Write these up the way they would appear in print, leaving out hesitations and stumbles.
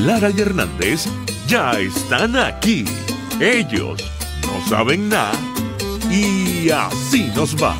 Lara y Hernández ya están aquí. Ellos no saben nada y así nos va.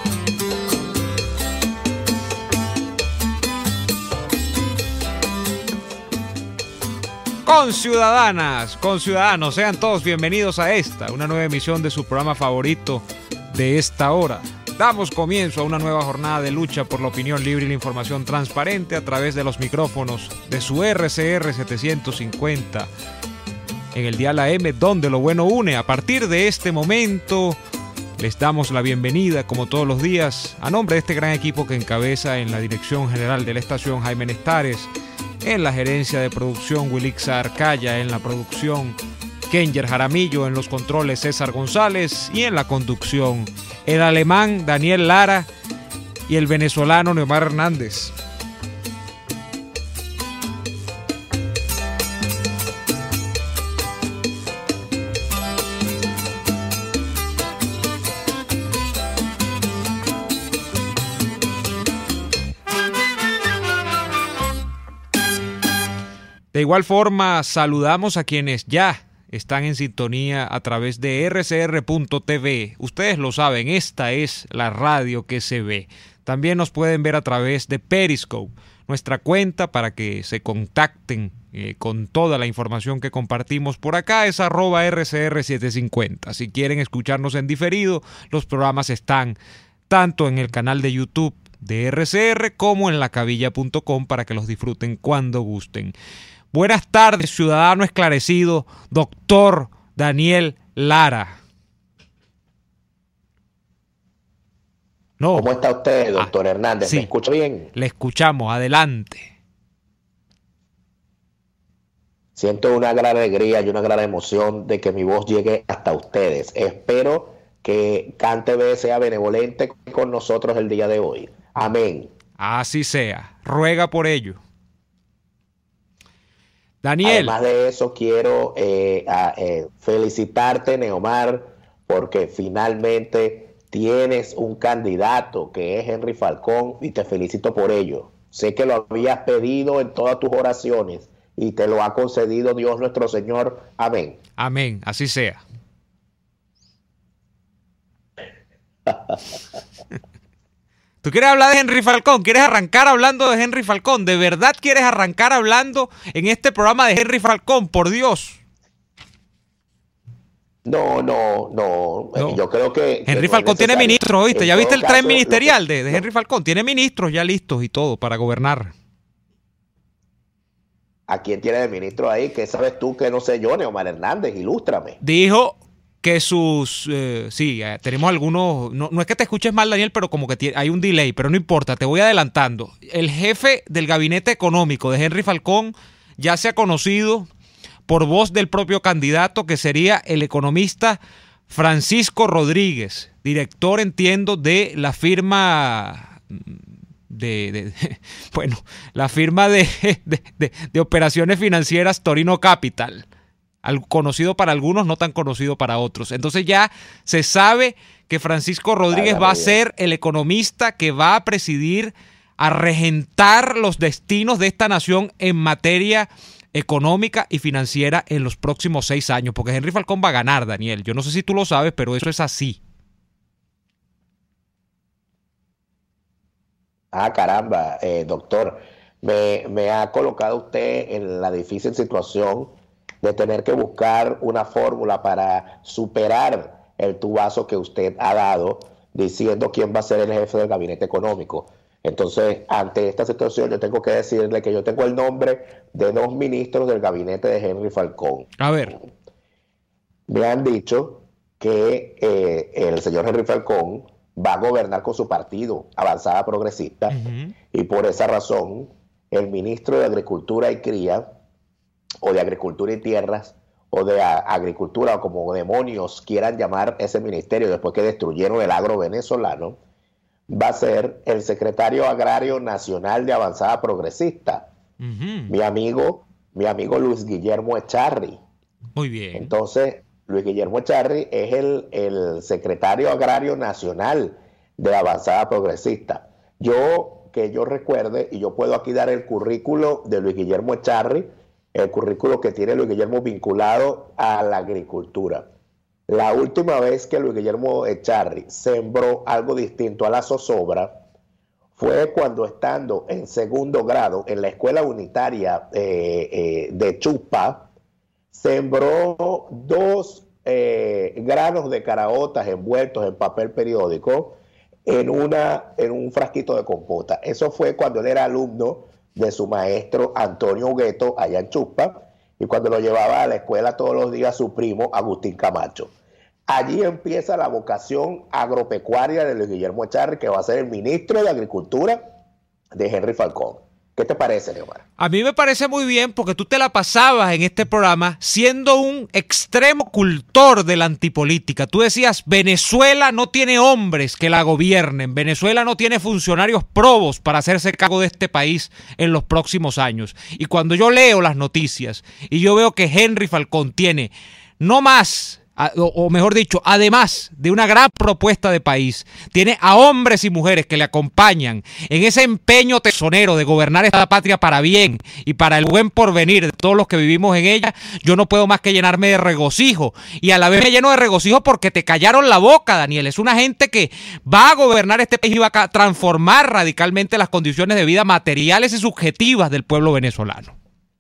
Conciudadanas, conciudadanos, sean todos bienvenidos a una nueva emisión de su programa favorito de esta hora. Damos comienzo a una nueva jornada de lucha por la opinión libre y la información transparente a través de los micrófonos de su RCR 750 en el dial AM, donde lo bueno une. A partir de este momento les damos la bienvenida, como todos los días, a nombre de este gran equipo que encabeza en la dirección general de la estación Jaime Nestares, en la gerencia de producción Wilixa Arcaya, en la producción Kenger Jaramillo, en los controles César González y en la conducción el alemán Daniel Lara y el venezolano Neomar Hernández. De igual forma, saludamos a quienes ya están en sintonía a través de rcr.tv. Ustedes lo saben, esta es la radio que se ve. También nos pueden ver a través de Periscope, nuestra cuenta para que se contacten con toda la información que compartimos por acá es @rcr750. Si quieren escucharnos en diferido, los programas están tanto en el canal de YouTube de RCR como en lacabilla.com para que los disfruten cuando gusten. Buenas tardes, ciudadano esclarecido, doctor Daniel Lara. No. ¿Cómo está usted, doctor Hernández? Sí, ¿Me escucha bien? Le escuchamos, adelante. Siento una gran alegría y una gran emoción de que mi voz llegue hasta ustedes. Espero que CanTV sea benevolente con nosotros el día de hoy. Amén. Así sea. Ruega por ello. Daniel. Además de eso, quiero felicitarte, Neomar, porque finalmente tienes un candidato que es Henry Falcón y te felicito por ello. Sé que lo habías pedido en todas tus oraciones y te lo ha concedido Dios nuestro Señor. Amén. Amén, así sea. ¿Tú quieres hablar de Henry Falcón? ¿Quieres arrancar hablando de Henry Falcón? ¿De verdad quieres arrancar hablando en este programa de Henry Falcón? Por Dios. No. Yo creo que Henry Falcón tiene ministros, ¿oíste? ¿Ya viste el tren ministerial de Henry Falcón? Tiene ministros ya listos y todo para gobernar. ¿A quién tiene de ministro ahí? ¿Qué sabes tú que no sé yo, Neomar Hernández? Ilústrame. Dijo que tenemos algunos, no es que te escuches mal, Daniel, pero como que hay un delay, pero no importa, te voy adelantando. El jefe del gabinete económico de Henry Falcón ya se ha conocido por voz del propio candidato, que sería el economista Francisco Rodríguez, director, entiendo, de la firma la firma de operaciones financieras Torino Capital. Conocido para algunos, no tan conocido para otros. Entonces ya se sabe que Francisco Rodríguez va a ser el economista que va a presidir, a regentar los destinos de esta nación en materia económica y financiera en los próximos 6 años, porque Henry Falcón va a ganar, Daniel. Yo no sé si tú lo sabes, pero eso es así. Caramba, doctor, me ha colocado usted en la difícil situación de tener que buscar una fórmula para superar el tubazo que usted ha dado diciendo quién va a ser el jefe del gabinete económico. Entonces, ante esta situación, yo tengo que decirle que yo tengo el nombre de 2 ministros del gabinete de Henry Falcón. A ver. Me han dicho que el señor Henry Falcón va a gobernar con su partido, Avanzada Progresista, y por esa razón, el ministro de Agricultura y Cría, o de Agricultura y Tierras, o de Agricultura, o como demonios quieran llamar ese ministerio después que destruyeron el agro venezolano, va a ser el secretario agrario nacional de Avanzada Progresista, mi amigo Luis Guillermo Echarri. Muy bien. Entonces, Luis Guillermo Echarri es el secretario agrario nacional de Avanzada Progresista. Que yo recuerde, y yo puedo aquí dar el currículo de Luis Guillermo Echarri, el currículo que tiene Luis Guillermo vinculado a la agricultura. La última vez que Luis Guillermo Echarri sembró algo distinto a la zozobra fue cuando, estando en segundo grado en la escuela unitaria de Chupa, sembró 2 granos de caraotas envueltos en papel periódico en un frasquito de compota. Eso fue cuando él era alumno de su maestro Antonio Hugueto allá en Chupa, y cuando lo llevaba a la escuela todos los días su primo Agustín Camacho. Allí empieza la vocación agropecuaria de Luis Guillermo Echarri, que va a ser el ministro de Agricultura de Henry Falcón. ¿Qué te parece, Neomar? A mí me parece muy bien, porque tú te la pasabas en este programa siendo un extremo cultor de la antipolítica. Tú decías, Venezuela no tiene hombres que la gobiernen, Venezuela no tiene funcionarios probos para hacerse cargo de este país en los próximos años. Y cuando yo leo las noticias y yo veo que Henry Falcón tiene no más, o mejor dicho, además de una gran propuesta de país, tiene a hombres y mujeres que le acompañan en ese empeño tesonero de gobernar esta patria para bien y para el buen porvenir de todos los que vivimos en ella, yo no puedo más que llenarme de regocijo, y a la vez me lleno de regocijo porque te callaron la boca, Daniel. Es una gente que va a gobernar este país y va a transformar radicalmente las condiciones de vida materiales y subjetivas del pueblo venezolano.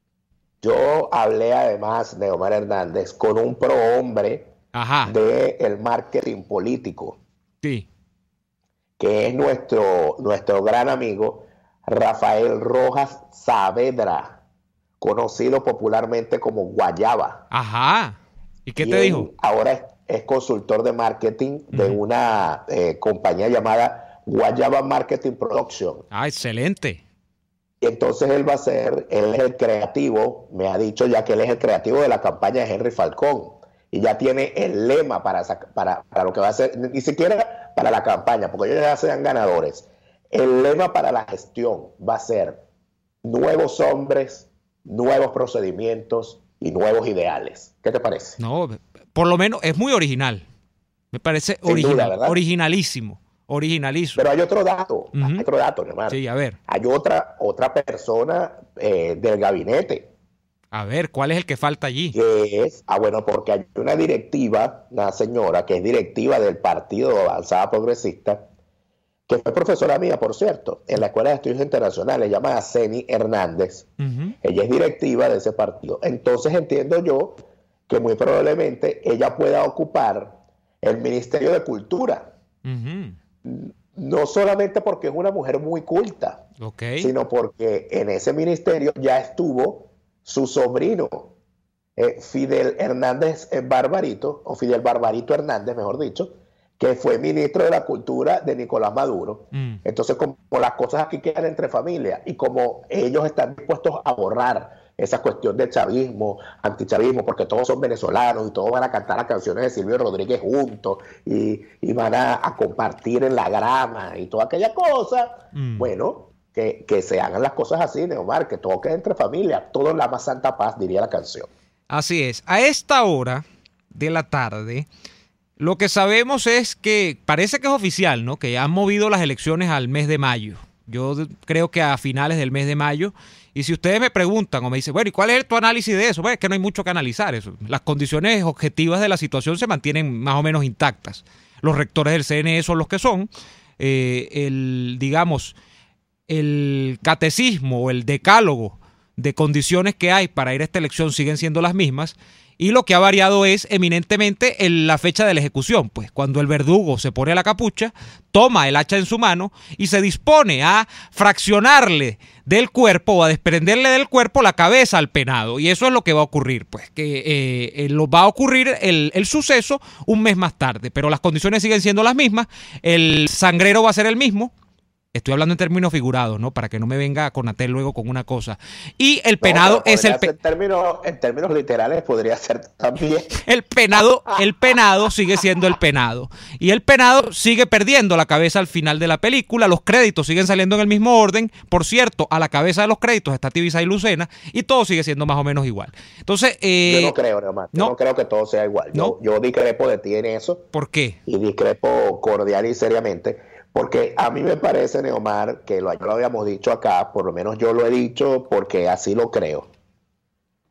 Yo hablé además de Omar Hernández con un prohombre del marketing político, sí, que es nuestro gran amigo Rafael Rojas Saavedra, conocido popularmente como Guayaba. Ajá. ¿Y qué te dijo? Ahora es consultor de marketing de una compañía llamada Guayaba Marketing Production. Ah, excelente. Entonces él es el creativo, me ha dicho ya que él es el creativo de la campaña de Henry Falcón, y ya tiene el lema para lo que va a hacer, ni siquiera para la campaña, porque ellos ya sean ganadores. El lema para la gestión va a ser nuevos hombres, nuevos procedimientos y nuevos ideales. ¿Qué te parece? No, por lo menos es muy original. Me parece originalísimo. Originalísimo. Pero hay otro dato, hermano. Sí, a ver. Hay otra persona del gabinete. A ver, ¿cuál es el que falta allí? Que es, porque hay una directiva, una señora que es directiva del Partido Avanzada Progresista, que fue profesora mía, por cierto, en la Escuela de Estudios Internacionales, llamada Ceni Hernández. Ella es directiva de ese partido. Entonces entiendo yo que muy probablemente ella pueda ocupar el Ministerio de Cultura. No solamente porque es una mujer muy culta, sino porque en ese ministerio ya estuvo su sobrino, Fidel Hernández Barbarito, o Fidel Barbarito Hernández, mejor dicho, que fue ministro de la Cultura de Nicolás Maduro. Entonces, como las cosas aquí quedan entre familias, y como ellos están dispuestos a borrar esa cuestión del chavismo, antichavismo, porque todos son venezolanos y todos van a cantar las canciones de Silvio Rodríguez juntos y van a compartir en la grama y toda aquella cosa, bueno, que se hagan las cosas así, Neomar, que todo quede entre familias, todo en la más santa paz, diría la canción. Así es. A esta hora de la tarde, lo que sabemos es que parece que es oficial, ¿no? Que han movido las elecciones al mes de mayo. Yo creo que a finales del mes de mayo. Y si ustedes me preguntan o me dicen, bueno, ¿y cuál es tu análisis de eso? Bueno, es que no hay mucho que analizar eso. Las condiciones objetivas de la situación se mantienen más o menos intactas. Los rectores del CNE son los que son. El catecismo o el decálogo de condiciones que hay para ir a esta elección siguen siendo las mismas. Y lo que ha variado es eminentemente la fecha de la ejecución, pues cuando el verdugo se pone a la capucha, toma el hacha en su mano y se dispone a fraccionarle del cuerpo o a desprenderle del cuerpo la cabeza al penado. Y eso es lo que va a ocurrir, pues que va a ocurrir el suceso un mes más tarde, pero las condiciones siguen siendo las mismas, el sangrero va a ser el mismo. Estoy hablando en términos figurados, ¿no? Para que no me venga Conatel luego con una cosa. Y el penado es el... En términos literales podría ser también. El penado sigue siendo el penado. Y el penado sigue perdiendo la cabeza al final de la película. Los créditos siguen saliendo en el mismo orden. Por cierto, a la cabeza de los créditos está Tibisay Lucena. Y todo sigue siendo más o menos igual. Entonces... yo no creo, Neomar. Yo no creo que todo sea igual. ¿No? Yo discrepo de ti en eso. ¿Por qué? Y discrepo cordial y seriamente. Porque a mí me parece, Neomar, que lo habíamos dicho acá, por lo menos yo lo he dicho porque así lo creo.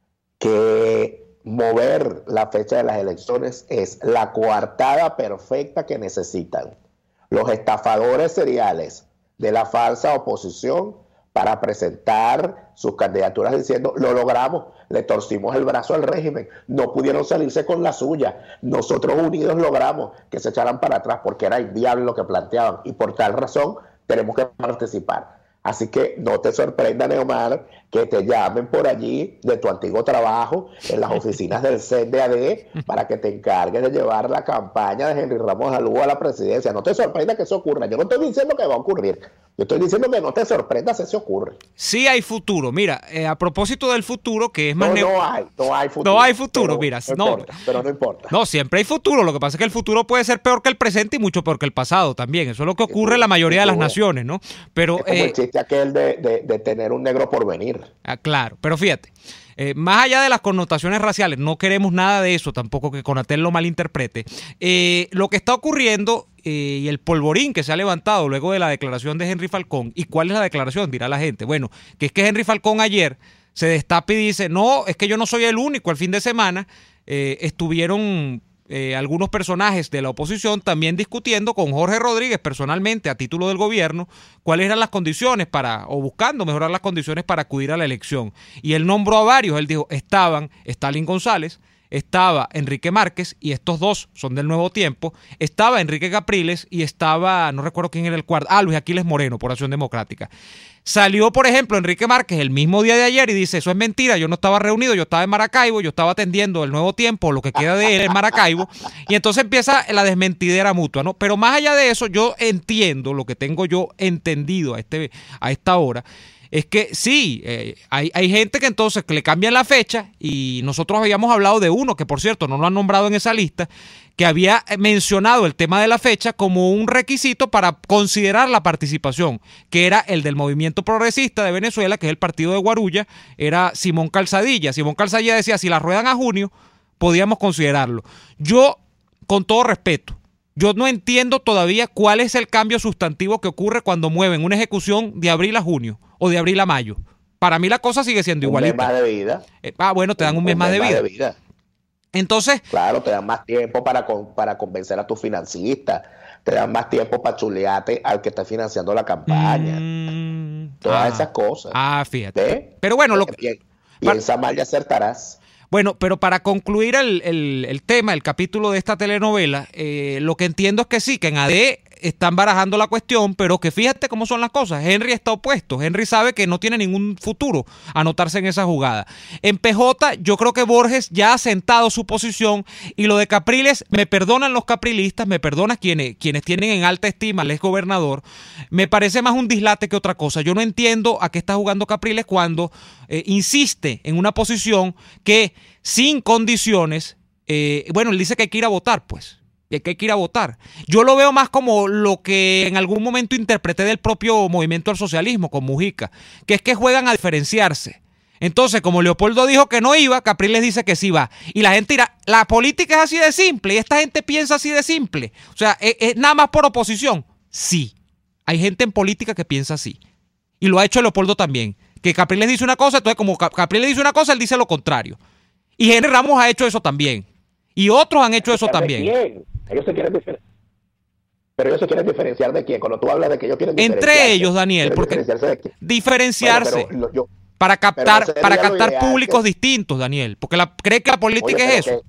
que mover la fecha de las elecciones es la coartada perfecta que necesitan los estafadores seriales de la falsa oposición para presentar sus candidaturas diciendo, lo logramos, le torcimos el brazo al régimen, no pudieron salirse con la suya, nosotros unidos logramos que se echaran para atrás porque era inviable lo que planteaban y por tal razón tenemos que participar. Así que no te sorprenda, Neomar, que te llamen por allí de tu antiguo trabajo en las oficinas del CNDAD para que te encargues de llevar la campaña de Henry Ramos Alú a la presidencia. No te sorprenda que eso ocurra. Yo no estoy diciendo que va a ocurrir. Yo estoy diciendo que no te sorprenda si eso ocurre. Sí hay futuro. Mira, a propósito del futuro, que es más... No hay futuro. No hay futuro, mira. Pero no importa. No, siempre hay futuro. Lo que pasa es que el futuro puede ser peor que el presente y mucho peor que el pasado también. Eso es lo que ocurre en la mayoría de las naciones, ¿no? Pero, es como el chiste aquel de tener un negro por venir. Claro, pero fíjate. Más allá de las connotaciones raciales, no queremos nada de eso, tampoco que Conatel lo malinterprete. Lo que está ocurriendo y el polvorín que se ha levantado luego de la declaración de Henry Falcón. ¿Y cuál es la declaración? Dirá la gente. Bueno, que es que Henry Falcón ayer se destapa y dice, no, es que yo no soy el único. El fin de semana estuvieron algunos personajes de la oposición también discutiendo con Jorge Rodríguez personalmente a título del gobierno cuáles eran las condiciones o buscando mejorar las condiciones para acudir a la elección. Y él nombró a varios, él dijo, estaban Stalin González, estaba Enrique Márquez, y estos dos son del Nuevo Tiempo, estaba Enrique Capriles y estaba, no recuerdo quién era el cuarto, Luis Aquiles Moreno, por Acción Democrática. Salió, por ejemplo, Enrique Márquez el mismo día de ayer y dice, eso es mentira, yo no estaba reunido, yo estaba en Maracaibo, yo estaba atendiendo el Nuevo Tiempo, lo que queda de él en Maracaibo, y entonces empieza la desmentidera mutua, ¿no? Pero más allá de eso, yo entiendo, lo que tengo yo entendido a esta hora, es que sí, hay gente que entonces que le cambian la fecha, y nosotros habíamos hablado de uno, que por cierto no lo han nombrado en esa lista, que había mencionado el tema de la fecha como un requisito para considerar la participación, que era el del Movimiento Progresista de Venezuela, que es el partido de Guarulla, era Simón Calzadilla. Simón Calzadilla decía, si la ruedan a junio, podíamos considerarlo. Yo, con todo respeto, yo no entiendo todavía cuál es el cambio sustantivo que ocurre cuando mueven una ejecución de abril a junio o de abril a mayo. Para mí la cosa sigue siendo igualita. Un mes más de vida. Bueno, te dan un mes más de vida. Entonces, claro, te dan más tiempo para convencer a tus financistas, te dan más tiempo para chulearte al que está financiando la campaña. Todas esas cosas. Fíjate. ¿Ves? Pero bueno, piensa mal y acertarás. Bueno, pero para concluir el tema, el capítulo de esta telenovela, lo que entiendo es que sí, que en AD están barajando la cuestión, pero que fíjate cómo son las cosas. Henry está opuesto. Henry sabe que no tiene ningún futuro anotarse en esa jugada. En PJ, yo creo que Borges ya ha sentado su posición, y lo de Capriles, me perdonan los caprilistas, me perdonan quienes tienen en alta estima al exgobernador, me parece más un dislate que otra cosa. Yo no entiendo a qué está jugando Capriles cuando insiste en una posición que sin condiciones, él dice que hay que ir a votar, pues. Y que hay que ir a votar. Yo lo veo más como lo que en algún momento interpreté del propio movimiento al socialismo con Mujica, que es que juegan a diferenciarse. Entonces, como Leopoldo dijo que no iba, Capriles dice que sí va. Y la gente dirá, la política es así de simple, y esta gente piensa así de simple. O sea, ¿es nada más por oposición? Sí. Hay gente en política que piensa así. Y lo ha hecho Leopoldo también. Que Capriles dice una cosa, entonces como Capriles dice una cosa, él dice lo contrario. Y Henry Ramos ha hecho eso también. Y otros han hecho eso también. Ellos se quieren diferenciar. Pero ellos se quieren diferenciar de quién. Cuando tú hablas de que ellos quieren diferenciarse. Entre ellos, Daniel, porque diferenciarse. Bueno, para captar públicos distintos, Daniel. Porque cree que la política es eso.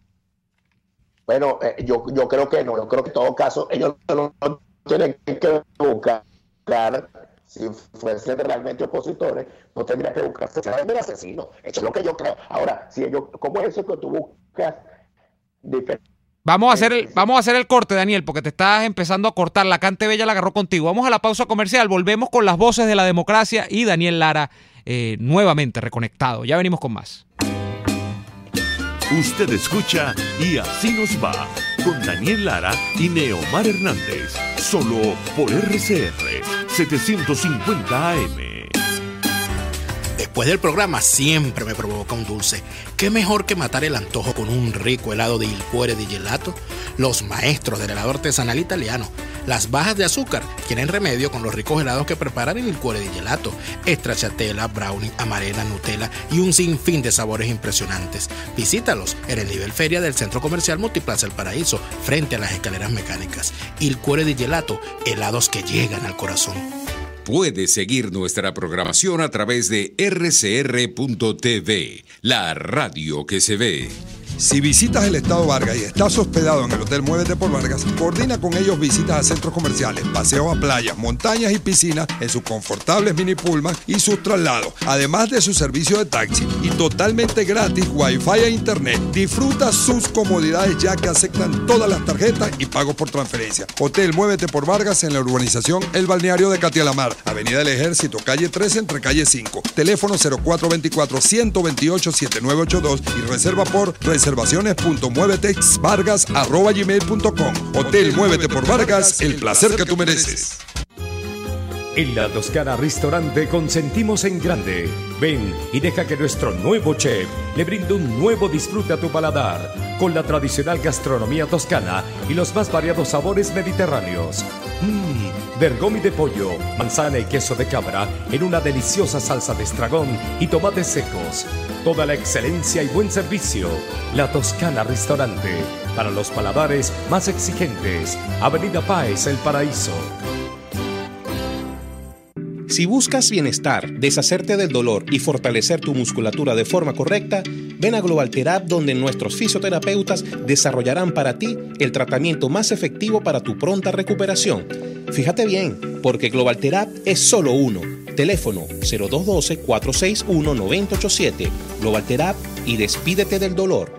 Yo creo que no. Yo creo que en todo caso ellos no tienen que buscar. Si fuesen realmente opositores, no tendrían que buscarse el asesino. Eso es lo que yo creo. Ahora, ¿cómo es eso que tú buscas diferente? Vamos a hacer el corte, Daniel, porque te estás empezando a cortar. La Cante Bella la agarró contigo. Vamos a la pausa comercial. Volvemos con las voces de la democracia y Daniel Lara nuevamente reconectado. Ya venimos con más. Usted escucha Y Así Nos Va con Daniel Lara y Neomar Hernández. Solo por RCR 750 AM. Después del programa siempre me provoca un dulce. ¿Qué mejor que matar el antojo con un rico helado de Il Cuore di Gelato? Los maestros del helado artesanal italiano. Las bajas de azúcar tienen remedio con los ricos helados que preparan en il Cuore di Gelato. Stracciatella, brownie, amarena, Nutella y un sinfín de sabores impresionantes. Visítalos en el nivel feria del Centro Comercial Multiplaza El Paraíso, frente a las escaleras mecánicas. Il Cuore di Gelato, helados que llegan al corazón. Puedes seguir nuestra programación a través de rcr.tv, la radio que se ve. Si visitas el Estado Vargas y estás hospedado en el Hotel Muévete por Vargas, coordina con ellos visitas a centros comerciales, paseos a playas, montañas y piscinas en sus confortables mini pullman y sus traslados, además de su servicio de taxi y totalmente gratis Wi-Fi e Internet. Disfruta sus comodidades ya que aceptan todas las tarjetas y pagos por transferencia. Hotel Muévete por Vargas en la urbanización El Balneario de Catialamar, Avenida del Ejército, calle 13 entre calle 5. Teléfono 0424-128-7982 y reserva por reservaciones.muevetexvargas@gmail.com. Hotel Muévete por Vargas, el placer que tú mereces. En La Toscana Restaurante consentimos en grande. Ven y deja que nuestro nuevo chef le brinde un nuevo disfrute a tu paladar, con la tradicional gastronomía toscana y los más variados sabores mediterráneos. Bergomi de pollo, manzana y queso de cabra en una deliciosa salsa de estragón y tomates secos. Toda la excelencia y buen servicio. La Toscana Restaurante, para los paladares más exigentes. Avenida Páez, El Paraíso. Si buscas bienestar, deshacerte del dolor y fortalecer tu musculatura de forma correcta, ven a Global Therap, donde nuestros fisioterapeutas desarrollarán para ti el tratamiento más efectivo para tu pronta recuperación. Fíjate bien, porque Global Therap es solo uno. Teléfono 0212-461-9087. Global Therap y despídete del dolor.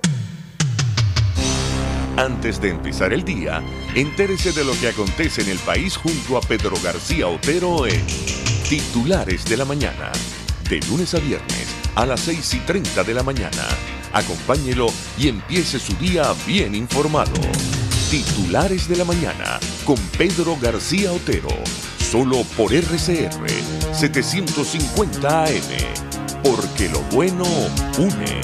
Antes de empezar el día, entérese de lo que acontece en el país junto a Pedro García Otero en Titulares de la Mañana. De lunes a viernes a las 6:30 de la mañana. Acompáñelo y empiece su día bien informado. Titulares de la Mañana con Pedro García Otero. Solo por RCR 750 AM. Porque lo bueno une.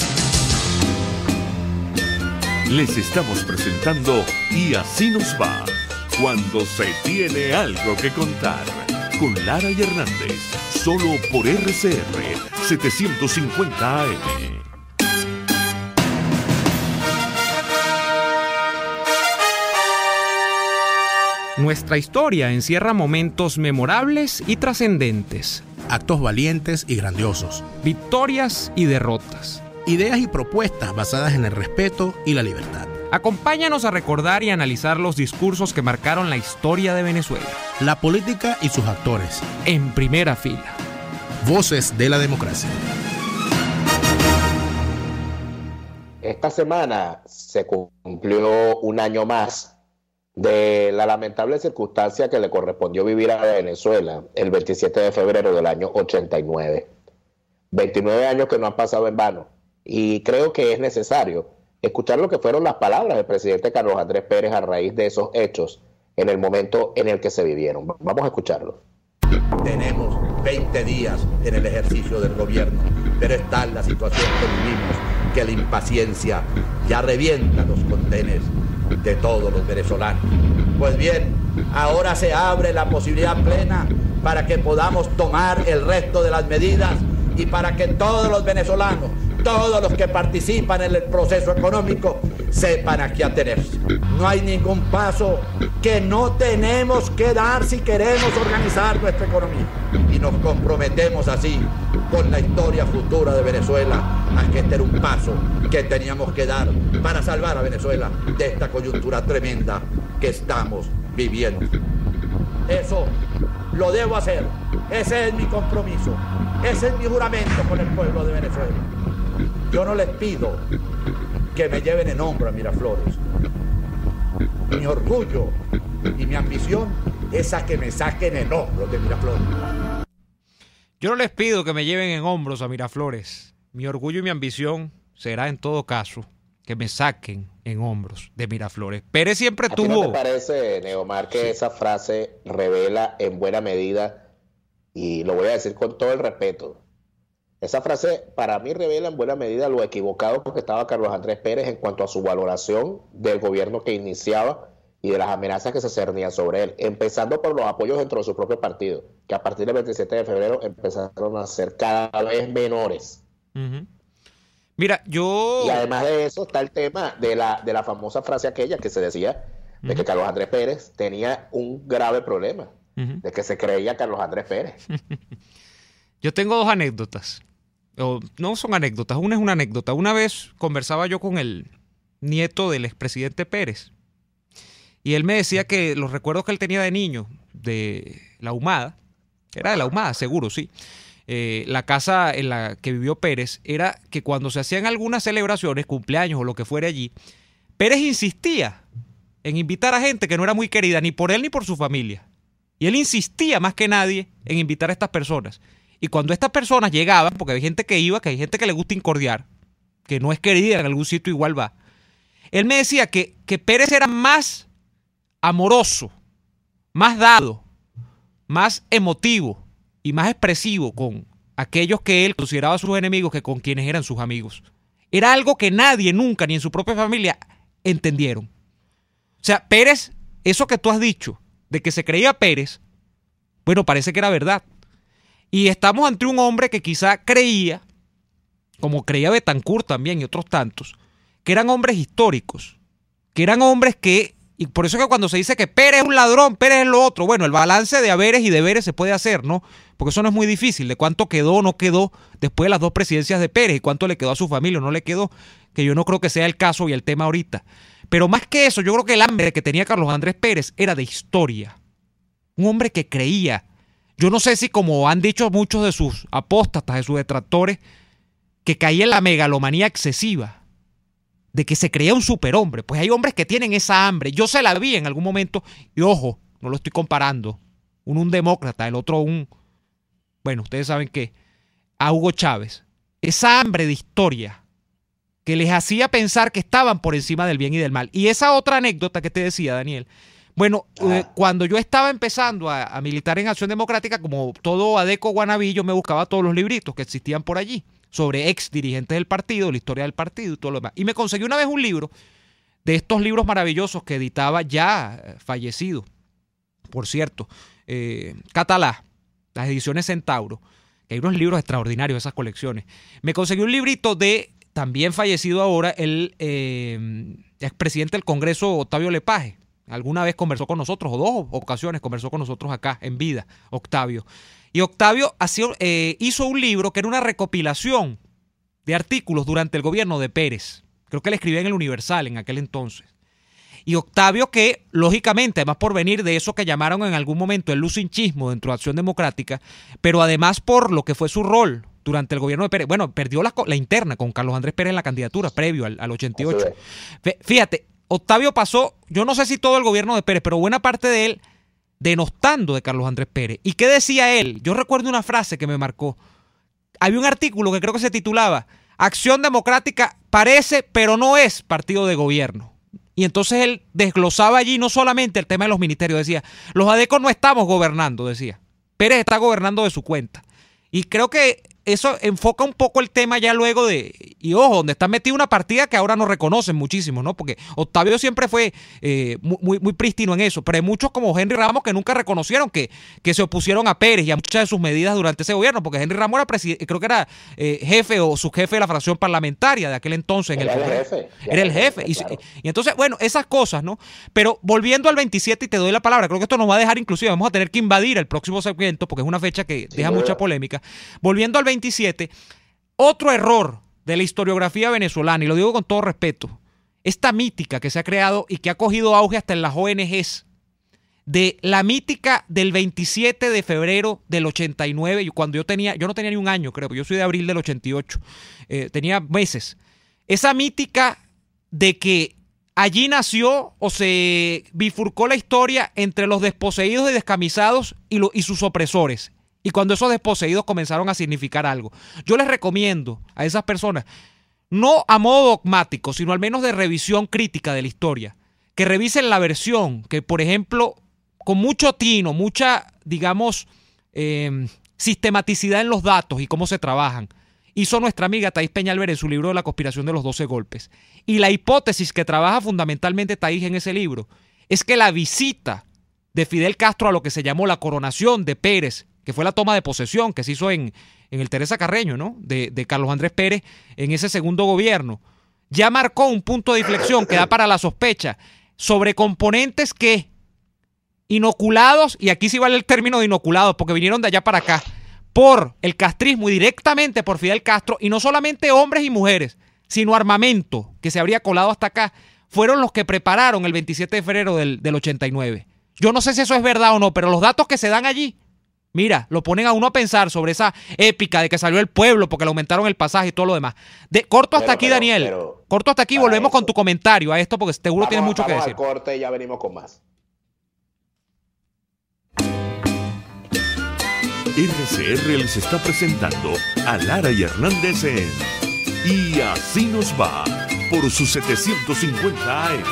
Les estamos presentando Y así nos va, cuando se tiene algo que contar, con Lara y Hernández, solo por RCR 750 AM. Nuestra historia encierra momentos memorables y trascendentes, Actos valientes y grandiosos. victorias y derrotas. Ideas y propuestas basadas en el respeto y la libertad. Acompáñanos a recordar y analizar los discursos que marcaron la historia de Venezuela. La política y sus actores. En primera fila. Voces de la democracia. Esta semana se cumplió un año más de la lamentable circunstancia que le correspondió vivir a Venezuela el 27 de febrero del año 89. 29 años que no han pasado en vano. Y creo que es necesario escuchar lo que fueron las palabras del presidente Carlos Andrés Pérez a raíz de esos hechos en el momento en el que se vivieron. Vamos a escucharlo. Tenemos 20 días en el ejercicio del gobierno, pero está en la situación que vivimos, que la impaciencia ya revienta los contenes de todos los venezolanos. Pues bien, ahora se abre la posibilidad plena para que podamos tomar el resto de las medidas y para que todos los venezolanos, todos los que participan en el proceso económico, sepan a qué atenerse. No hay ningún paso que no tenemos que dar si queremos organizar nuestra economía. Y nos comprometemos así con la historia futura de Venezuela a que este era un paso que teníamos que dar para salvar a Venezuela de esta coyuntura tremenda que estamos viviendo. Eso lo debo hacer. Ese es mi compromiso. Ese es mi juramento con el pueblo de Venezuela. Yo no les pido que me lleven en hombro a Miraflores. Mi orgullo y mi ambición es a que me saquen en hombros de Miraflores. Yo no les pido que me lleven en hombros a Miraflores. Mi orgullo y mi ambición será en todo caso que me saquen en hombros de Miraflores. Pérez siempre ¿A tuvo... ti no te parece, Neomar, que esa frase revela en buena medida, y lo voy a decir con todo el respeto, esa frase para mí revela en buena medida lo equivocado que estaba Carlos Andrés Pérez en cuanto a su valoración del gobierno que iniciaba y de las amenazas que se cernían sobre él, empezando por los apoyos dentro de su propio partido, que a partir del 27 de febrero empezaron a ser cada vez menores. Uh-huh. Mira, Y además de eso está el tema de la famosa frase aquella que se decía de que Carlos Andrés Pérez tenía un grave problema, de que se creía Carlos Andrés Pérez. Yo tengo dos anécdotas. No son anécdotas, una es una anécdota. Una vez conversaba yo con el nieto del expresidente Pérez y él me decía que los recuerdos que él tenía de niño de la Ahumada, era de la Ahumada, seguro, sí. La casa en la que vivió Pérez era que cuando se hacían algunas celebraciones, cumpleaños o lo que fuera allí, Pérez insistía en invitar a gente que no era muy querida ni por él ni por su familia. Y él insistía más que nadie en invitar a estas personas. Y cuando estas personas llegaban, porque hay gente que iba, que hay gente que le gusta incordiar, que no es querida en algún sitio, igual va. Él me decía que Pérez era más amoroso, más dado, más emotivo y más expresivo con aquellos que él consideraba sus enemigos que con quienes eran sus amigos. Era algo que nadie nunca, ni en su propia familia, entendieron. O sea, Pérez, eso que tú has dicho, de que se creía Pérez, bueno, parece que era verdad. Y estamos ante un hombre que quizá creía, como creía Betancourt también y otros tantos, que eran hombres históricos, que eran hombres que, y por eso que cuando se dice que Pérez es un ladrón, Pérez es lo otro, bueno, el balance de haberes y deberes se puede hacer, ¿no? Porque eso no es muy difícil, de cuánto quedó o no quedó después de las dos presidencias de Pérez y cuánto le quedó a su familia o no le quedó, que yo no creo que sea el caso y el tema ahorita. Pero más que eso, yo creo que el hambre que tenía Carlos Andrés Pérez era de historia. Un hombre que creía. Yo no sé si, como han dicho muchos de sus apóstatas, de sus detractores, que caía en la megalomanía excesiva, de que se creía un superhombre. Pues hay hombres que tienen esa hambre. Yo se la vi en algún momento, y ojo, no lo estoy comparando. Uno un demócrata, el otro bueno, ustedes saben que, a Hugo Chávez. Esa hambre de historia que les hacía pensar que estaban por encima del bien y del mal. Y esa otra anécdota que te decía, Daniel, bueno, cuando yo estaba empezando a militar en Acción Democrática, como todo adeco guanabí, yo me buscaba todos los libritos que existían por allí sobre ex dirigentes del partido, la historia del partido y todo lo demás. Y me conseguí una vez un libro de estos libros maravillosos que editaba ya fallecido, por cierto, Catalá, las ediciones Centauro, que hay unos libros extraordinarios de esas colecciones. Me conseguí un librito de, también fallecido ahora, el expresidente del Congreso, Octavio Lepage. Alguna vez conversó con nosotros, o dos ocasiones conversó con nosotros acá en vida, Octavio. Y Octavio hizo un libro que era una recopilación de artículos durante el gobierno de Pérez. Creo que él escribía en el Universal en aquel entonces. Y Octavio, que lógicamente, además por venir de eso que llamaron en algún momento el lucinchismo dentro de Acción Democrática, pero además por lo que fue su rol durante el gobierno de Pérez. Bueno, perdió la interna con Carlos Andrés Pérez en la candidatura previo al 88. Fíjate, Octavio pasó, yo no sé si todo el gobierno de Pérez, pero buena parte de él denostando de Carlos Andrés Pérez. ¿Y qué decía él? Yo recuerdo una frase que me marcó. Había un artículo que creo que se titulaba Acción Democrática parece, pero no es partido de gobierno. Y entonces él desglosaba allí no solamente el tema de los ministerios, decía, los adecos no estamos gobernando, decía. Pérez está gobernando de su cuenta. Y creo que eso enfoca un poco el tema ya luego de, y ojo, donde está metida una partida que ahora no reconocen muchísimo, ¿no? Porque Octavio siempre fue muy prístino en eso, pero hay muchos como Henry Ramos que nunca reconocieron que se opusieron a Pérez y a muchas de sus medidas durante ese gobierno, porque Henry Ramos era creo que era jefe o subjefe de la fracción parlamentaria de aquel entonces. Era el jefe. Y entonces, bueno, esas cosas, ¿no? Pero volviendo al 27, y te doy la palabra, creo que esto nos va a dejar inclusive, vamos a tener que invadir el próximo segmento, porque es una fecha que deja mucha polémica. Volviendo al 27, otro error de la historiografía venezolana, y lo digo con todo respeto, esta mítica que se ha creado y que ha cogido auge hasta en las ONGs, de la mítica del 27 de febrero del 89, cuando yo no tenía ni un año, creo, yo soy de abril del 88, tenía meses. Esa mítica de que allí nació o se bifurcó la historia entre los desposeídos y descamisados y sus opresores. Y cuando esos desposeídos comenzaron a significar algo. Yo les recomiendo a esas personas, no a modo dogmático, sino al menos de revisión crítica de la historia, que revisen la versión, que por ejemplo, con mucho tino, mucha, digamos, sistematicidad en los datos y cómo se trabajan, hizo nuestra amiga Thaís Peñalver en su libro de La conspiración de los 12 golpes. Y la hipótesis que trabaja fundamentalmente Thaís en ese libro es que la visita de Fidel Castro a lo que se llamó la coronación de Pérez, que fue la toma de posesión que se hizo en el Teresa Carreño, ¿no? de Carlos Andrés Pérez en ese segundo gobierno, ya marcó un punto de inflexión que da para la sospecha sobre componentes que inoculados, y aquí sí vale el término de inoculados porque vinieron de allá para acá, por el castrismo y directamente por Fidel Castro, y no solamente hombres y mujeres, sino armamento que se habría colado hasta acá, fueron los que prepararon el 27 de febrero del 89. Yo no sé si eso es verdad o no, pero los datos que se dan allí, mira, lo ponen a uno a pensar sobre esa épica de que salió el pueblo porque le aumentaron el pasaje y todo lo demás. Corto hasta aquí, Daniel. Corto hasta aquí, volvemos con tu comentario a esto porque seguro tienes mucho que decir. Vamos al corte y ya venimos con más. RCR les está presentando a Lara y Hernández en Y Así Nos Va por sus 750 AM.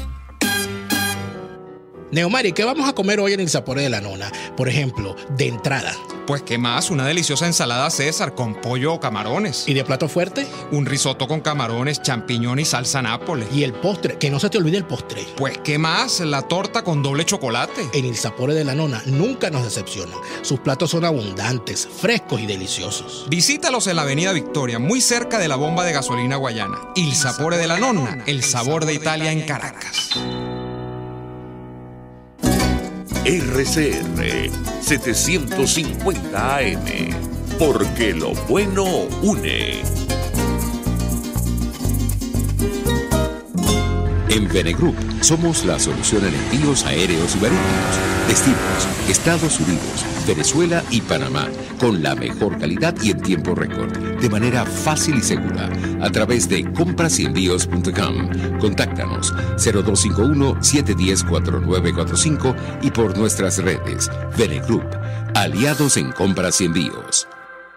Neomari, ¿qué vamos a comer hoy en el Sapore de la Nona? Por ejemplo, de entrada. Pues qué más, una deliciosa ensalada César con pollo o camarones. ¿Y de plato fuerte? Un risotto con camarones, champiñón y salsa nápoles. ¿Y el postre? Que no se te olvide el postre. Pues qué más, la torta con doble chocolate. En el Sapore de la Nona nunca nos decepcionan. Sus platos son abundantes, frescos y deliciosos. Visítalos en la Avenida Victoria, muy cerca de la bomba de gasolina Guayana. Il Sapore de la Nonna, el sabor de Italia en Caracas. RCR 750 AM, porque lo bueno une. En Venegroup somos la solución en envíos aéreos y marítimos, destinos, Estados Unidos, Venezuela y Panamá, con la mejor calidad y en tiempo récord, de manera fácil y segura, a través de comprasyenvíos.com. Contáctanos 0251-710-4945 y por nuestras redes. Venegroup, aliados en compras y envíos.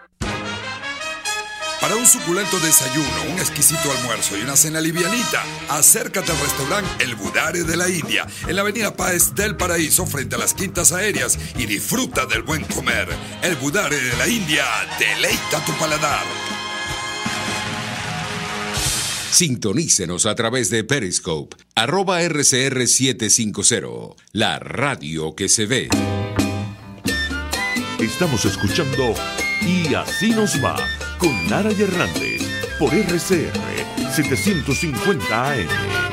Para un suculento desayuno, un exquisito almuerzo y una cena livianita, acércate al restaurante El Budare de la India, en la avenida Páez del Paraíso, frente a las Quintas Aéreas, y disfruta del buen comer. El Budare de la India, deleita tu paladar. Sintonícenos a través de Periscope, @RCR750, la radio que se ve. Estamos escuchando Y Así Nos Va con Lara y Hernández por RCR 750 AM.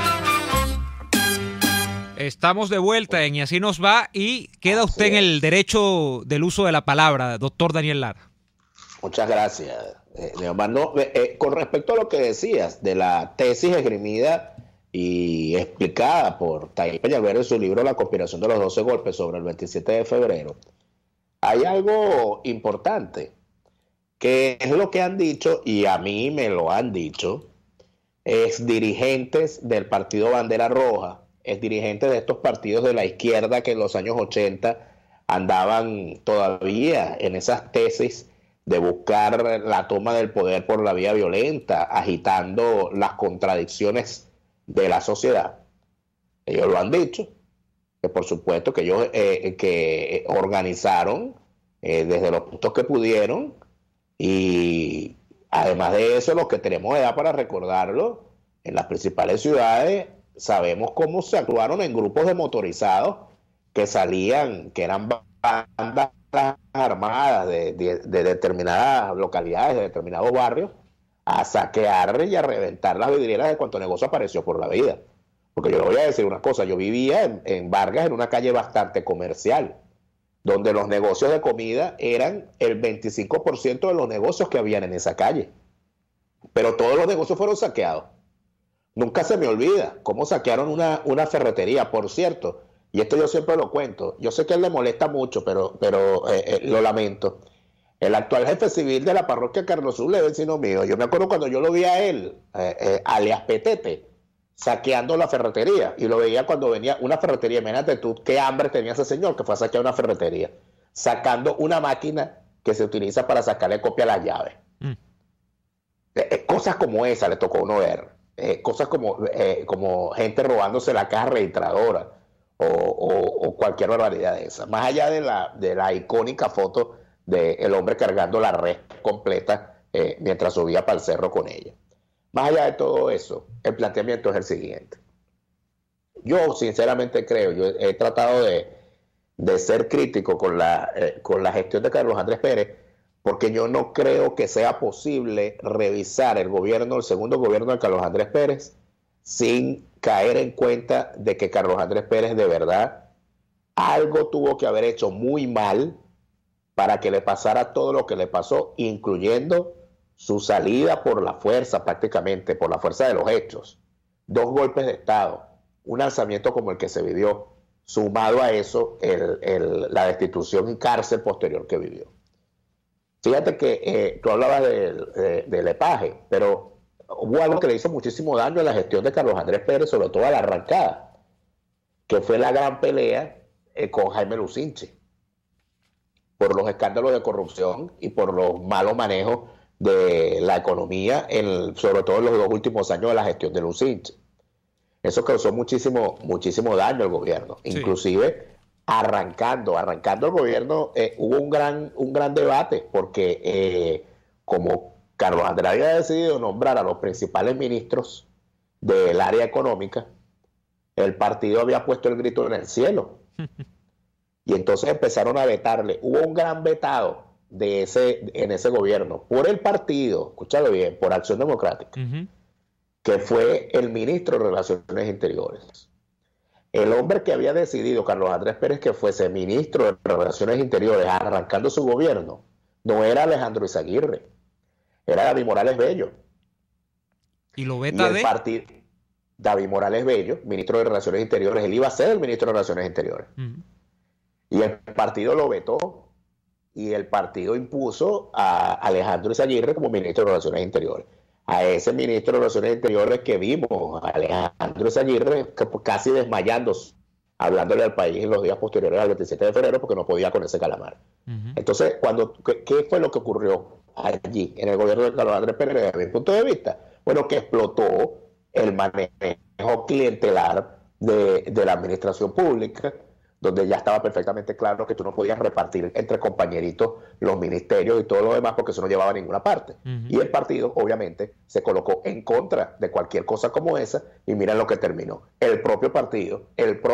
Estamos de vuelta en Y Así Nos Va y queda usted en el derecho del uso de la palabra, doctor Daniel Lara. Muchas gracias, Neomar. Con respecto a lo que decías de la tesis esgrimida y explicada por Taís Peñalver en su libro La conspiración de los 12 golpes sobre el 27 de febrero, hay algo importante, que es lo que han dicho, y a mí me lo han dicho, es dirigentes del partido Bandera Roja, es dirigentes de estos partidos de la izquierda que en los años 80 andaban todavía en esas tesis de buscar la toma del poder por la vía violenta, agitando las contradicciones de la sociedad. Ellos lo han dicho, que por supuesto que ellos que organizaron desde los puntos que pudieron, y además de eso, los que tenemos edad para recordarlo, en las principales ciudades sabemos cómo se actuaron en grupos de motorizados que salían, que eran bandas armadas de determinadas localidades, de determinados barrios, a saquear y a reventar las vidrieras de cuanto negocio apareció por la vida. Porque yo le voy a decir una cosa, yo vivía en Vargas, en una calle bastante comercial, donde los negocios de comida eran el 25% de los negocios que habían en esa calle. Pero todos los negocios fueron saqueados. Nunca se me olvida cómo saquearon una ferretería, por cierto, y esto yo siempre lo cuento. Yo sé que a él le molesta mucho, pero lo lamento. El actual jefe civil de la parroquia Carlos Sur es vecino mío. Yo me acuerdo cuando yo lo vi a él, alias Petete, saqueando la ferretería, y lo veía cuando venía una ferretería. Imagínate tú qué hambre tenía ese señor que fue a saquear una ferretería, sacando una máquina que se utiliza para sacarle copia a las llaves. Cosas como esa le tocó a uno ver, cosas como gente robándose la caja registradora o cualquier barbaridad de esa, más allá de la icónica foto del hombre cargando la red completa mientras subía para el cerro con ella. Más allá de todo eso, el planteamiento es el siguiente. yo sinceramente creo, yo he tratado de ser crítico con la gestión de Carlos Andrés Pérez, porque yo no creo que sea posible revisar el segundo gobierno de Carlos Andrés Pérez sin caer en cuenta de que Carlos Andrés Pérez de verdad algo tuvo que haber hecho muy mal para que le pasara todo lo que le pasó, incluyendo su salida por la fuerza, prácticamente, por la fuerza de los hechos. 2 golpes de Estado, un alzamiento como el que se vivió, sumado a eso, la destitución y cárcel posterior que vivió. Fíjate que tú hablabas del EPAGE, pero hubo algo que le hizo muchísimo daño a la gestión de Carlos Andrés Pérez, sobre todo a la arrancada, que fue la gran pelea con Jaime Lucinchi, por los escándalos de corrupción y por los malos manejos de la economía, sobre todo en los 2 últimos años de la gestión de Lucinchi. Eso causó muchísimo daño al gobierno. Sí. Inclusive arrancando el gobierno hubo un gran debate, porque como Carlos Andrés había decidido nombrar a los principales ministros del área económica, el partido había puesto el grito en el cielo. Y entonces empezaron a vetarle. Hubo un gran vetado en ese gobierno por el partido, escúchalo bien, por Acción Democrática, que fue el ministro de Relaciones Interiores. El hombre que había decidido, Carlos Andrés Pérez, que fuese ministro de Relaciones Interiores arrancando su gobierno, no era Alejandro Izaguirre, era David Morales Bello. ¿Y lo veta David Morales Bello, ministro de Relaciones Interiores, él iba a ser el ministro de Relaciones Interiores. Y el partido lo vetó, y el partido impuso a Alejandro Izaguirre como ministro de Relaciones Interiores. A ese ministro de Relaciones Interiores que vimos, a Alejandro Izaguirre, casi desmayándose, hablándole al país en los días posteriores al 27 de febrero, porque no podía con ese calamar. Entonces, ¿qué fue lo que ocurrió allí, en el gobierno de Carlos Andrés Pérez, desde mi punto de vista? Bueno, que explotó el manejo clientelar de la administración pública, donde ya estaba perfectamente claro que tú no podías repartir entre compañeritos los ministerios y todo lo demás, porque eso no llevaba a ninguna parte. Y el partido, obviamente, se colocó en contra de cualquier cosa como esa, y miren lo que terminó. El propio partido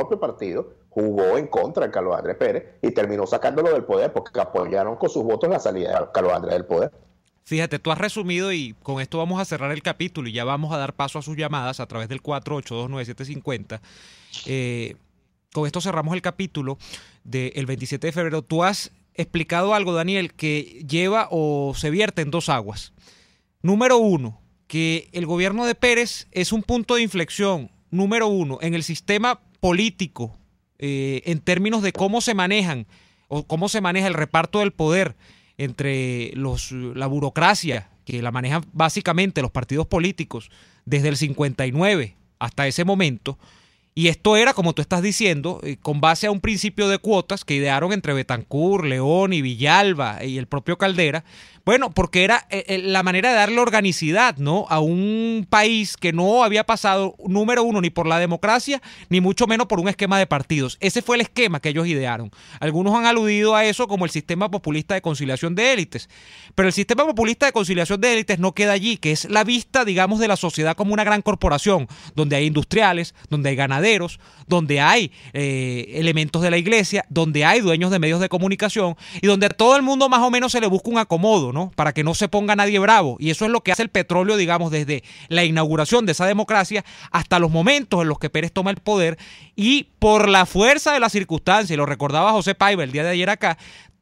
jugó en contra de Carlos Andrés Pérez y terminó sacándolo del poder, porque apoyaron con sus votos la salida de Carlos Andrés del poder. Fíjate, tú has resumido, y con esto vamos a cerrar el capítulo y ya vamos a dar paso a sus llamadas a través del 4829750. Con esto cerramos el capítulo del 27 de febrero. Tú has explicado algo, Daniel, que lleva o se vierte en 2 aguas. Número 1, que el gobierno de Pérez es un punto de inflexión, número 1, en el sistema político, en términos de cómo se manejan o cómo se maneja el reparto del poder entre la burocracia, que la manejan básicamente los partidos políticos desde el 59 hasta ese momento. Y esto era, como tú estás diciendo, con base a un principio de cuotas que idearon entre Betancur, León y Villalba y el propio Caldera. Bueno, porque era la manera de darle organicidad, ¿no?, a un país que no había pasado, número 1, ni por la democracia, ni mucho menos por un esquema de partidos. Ese fue el esquema que ellos idearon. Algunos han aludido a eso como el sistema populista de conciliación de élites. Pero el sistema populista de conciliación de élites no queda allí, que es la vista, digamos, de la sociedad como una gran corporación, donde hay industriales, donde hay ganaderos, donde hay elementos de la iglesia, donde hay dueños de medios de comunicación y donde a todo el mundo más o menos se le busca un acomodo, ¿no?, para que no se ponga nadie bravo. Y eso es lo que hace el petróleo, digamos, desde la inauguración de esa democracia hasta los momentos en los que Pérez toma el poder, y por la fuerza de las circunstancias, y lo recordaba José Paiva el día de ayer acá,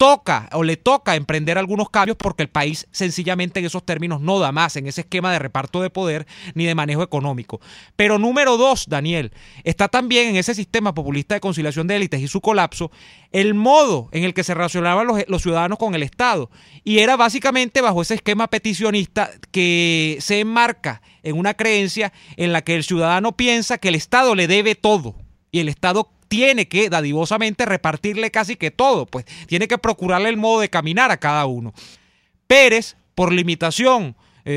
le toca emprender algunos cambios, porque el país sencillamente en esos términos no da más, en ese esquema de reparto de poder ni de manejo económico. Pero número 2, Daniel, está también en ese sistema populista de conciliación de élites y su colapso el modo en el que se relacionaban los ciudadanos con el Estado, y era básicamente bajo ese esquema peticionista que se enmarca en una creencia en la que el ciudadano piensa que el Estado le debe todo y el Estado tiene que dadivosamente repartirle casi que todo, pues tiene que procurarle el modo de caminar a cada uno. Pérez, por limitación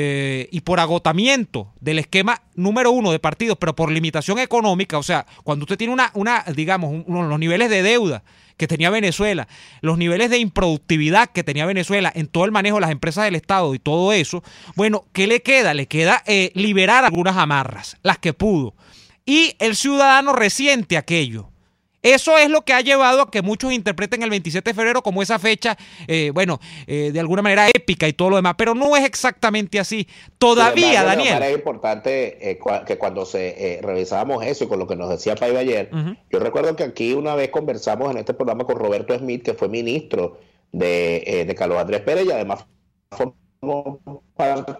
y por agotamiento del esquema número 1 de partidos, pero por limitación económica, o sea, cuando usted tiene los niveles de deuda que tenía Venezuela, los niveles de improductividad que tenía Venezuela en todo el manejo de las empresas del Estado y todo eso, bueno, ¿qué le queda? Le queda liberar algunas amarras, las que pudo. y el ciudadano resiente aquello. Eso es lo que ha llevado a que muchos interpreten el 27 de febrero como esa fecha, de alguna manera épica y todo lo demás, pero no es exactamente así. Todavía, Daniel. Es importante que cuando revisábamos eso y con lo que nos decía Paiva ayer, yo recuerdo que aquí una vez conversamos en este programa con Roberto Smith, que fue ministro de Carlos Andrés Pérez y además formó parte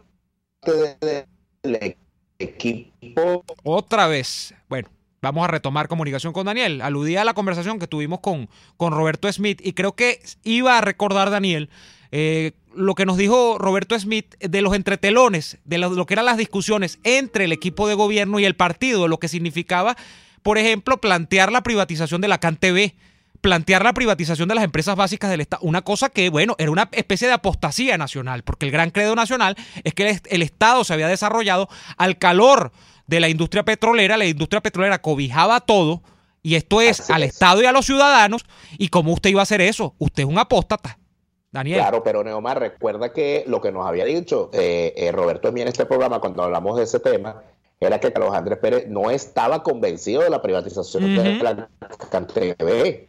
del equipo. Otra vez, bueno. Vamos a retomar comunicación con Daniel. Aludía a la conversación que tuvimos con Roberto Smith y creo que iba a recordar, Daniel, lo que nos dijo Roberto Smith de los entretelones, de lo que eran las discusiones entre el equipo de gobierno y el partido, lo que significaba, por ejemplo, plantear la privatización de la CanTV, plantear la privatización de las empresas básicas del Estado, una cosa que, bueno, era una especie de apostasía nacional, porque el gran credo nacional es que el Estado se había desarrollado al calor de la industria petrolera cobijaba todo, y esto es al Estado y a los ciudadanos, y ¿cómo usted iba a hacer eso? Usted es un apóstata, Daniel. Claro, pero Neomar, recuerda que lo que nos había dicho Roberto en este programa cuando hablamos de ese tema, era que Carlos Andrés Pérez no estaba convencido de la privatización de la CanTV,